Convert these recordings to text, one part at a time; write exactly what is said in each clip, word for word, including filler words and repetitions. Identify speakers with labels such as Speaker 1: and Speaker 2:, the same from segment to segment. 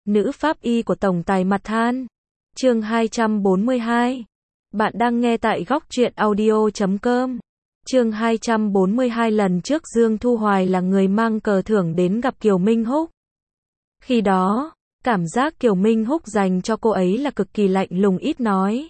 Speaker 1: nữ pháp y của tổng tài mặt than. Chương hai trăm bốn mươi hai. Bạn đang nghe tại góc truyện audio chấm com. Chương hai trăm bốn mươi hai. Lần trước Dương Thu Hoài là người mang cờ thưởng đến gặp Kiều Minh Húc. Khi đó, cảm giác Kiều Minh Húc dành cho cô ấy là cực kỳ lạnh lùng ít nói.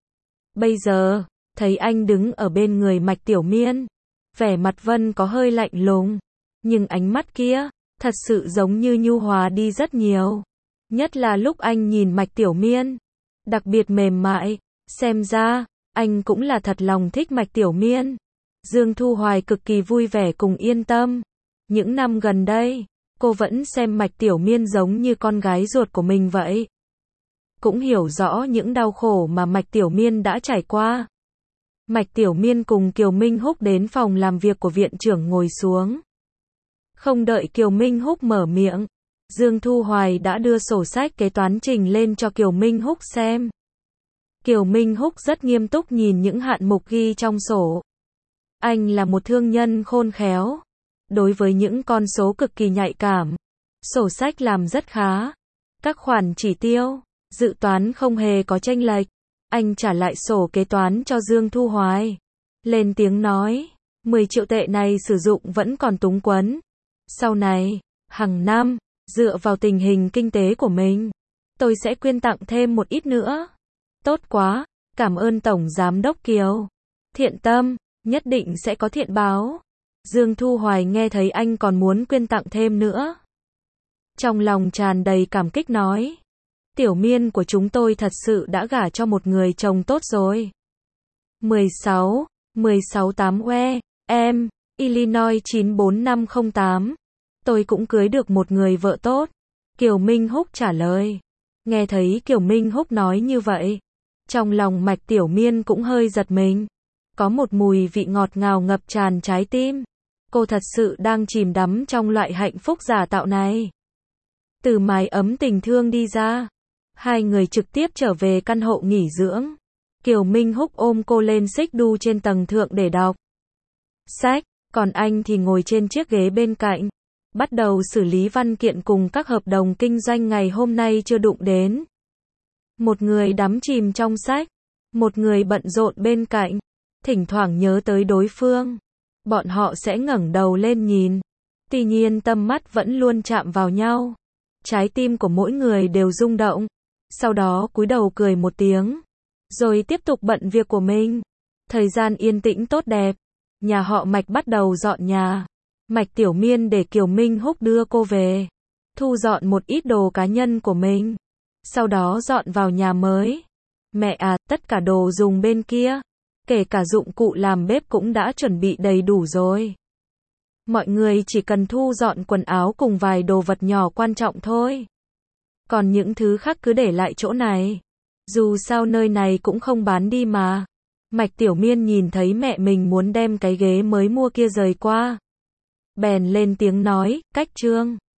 Speaker 1: Bây giờ, thấy anh đứng ở bên người Mạch Tiểu Miên, vẻ mặt Vân có hơi lạnh lùng, nhưng ánh mắt kia, thật sự giống như nhu hòa đi rất nhiều. Nhất là lúc anh nhìn Mạch Tiểu Miên, đặc biệt mềm mại, xem ra, anh cũng là thật lòng thích Mạch Tiểu Miên. Dương Thu Hoài cực kỳ vui vẻ cùng yên tâm. Những năm gần đây, cô vẫn xem Mạch Tiểu Miên giống như con gái ruột của mình vậy. Cũng hiểu rõ những đau khổ mà Mạch Tiểu Miên đã trải qua. Mạch Tiểu Miên cùng Kiều Minh Húc đến phòng làm việc của viện trưởng ngồi xuống. Không đợi Kiều Minh Húc mở miệng, Dương Thu Hoài đã đưa sổ sách kế toán trình lên cho Kiều Minh Húc xem. Kiều Minh Húc rất nghiêm túc nhìn những hạn mục ghi trong sổ. Anh là một thương nhân khôn khéo. Đối với những con số cực kỳ nhạy cảm, sổ sách làm rất khá. Các khoản chỉ tiêu, dự toán không hề có chênh lệch. Anh trả lại sổ kế toán cho Dương Thu Hoài. Lên tiếng nói, mười triệu tệ này sử dụng vẫn còn túng quẫn. Sau này, hàng năm, dựa vào tình hình kinh tế của mình, tôi sẽ quyên tặng thêm một ít nữa. Tốt quá, cảm ơn Tổng Giám đốc Kiều. Thiện tâm, nhất định sẽ có thiện báo. Dương Thu Hoài nghe thấy anh còn muốn quyên tặng thêm nữa. Trong lòng tràn đầy cảm kích nói. Tiểu Miên của chúng tôi thật sự đã gả cho một người chồng tốt rồi. mười sáu, mười sáu tám E, em, Illinois chín bốn năm không tám. Tôi cũng cưới được một người vợ tốt. Kiều Minh Húc trả lời. Nghe thấy Kiều Minh Húc nói như vậy, trong lòng Mạch Tiểu Miên cũng hơi giật mình. Có một mùi vị ngọt ngào ngập tràn trái tim. Cô thật sự đang chìm đắm trong loại hạnh phúc giả tạo này. Từ mái ấm tình thương đi ra, hai người trực tiếp trở về căn hộ nghỉ dưỡng. Kiều Minh Húc ôm cô lên xích đu trên tầng thượng để đọc sách, còn anh thì ngồi trên chiếc ghế bên cạnh, bắt đầu xử lý văn kiện cùng các hợp đồng kinh doanh ngày hôm nay chưa đụng đến. Một người đắm chìm trong sách, một người bận rộn bên cạnh, thỉnh thoảng nhớ tới đối phương. Bọn họ sẽ ngẩng đầu lên nhìn, tuy nhiên tâm mắt vẫn luôn chạm vào nhau. Trái tim của mỗi người đều rung động, sau đó cúi đầu cười một tiếng, rồi tiếp tục bận việc của mình. Thời gian yên tĩnh tốt đẹp, nhà họ Mạch bắt đầu dọn nhà. Mạch Tiểu Miên để Kiều Minh Húc đưa cô về, thu dọn một ít đồ cá nhân của mình, sau đó dọn vào nhà mới. Mẹ à, tất cả đồ dùng bên kia, kể cả dụng cụ làm bếp cũng đã chuẩn bị đầy đủ rồi. Mọi người chỉ cần thu dọn quần áo cùng vài đồ vật nhỏ quan trọng thôi. Còn những thứ khác cứ để lại chỗ này. Dù sao nơi này cũng không bán đi mà. Mạch Tiểu Miên nhìn thấy mẹ mình muốn đem cái ghế mới mua kia rời qua. Bèn lên tiếng nói, cách Trương.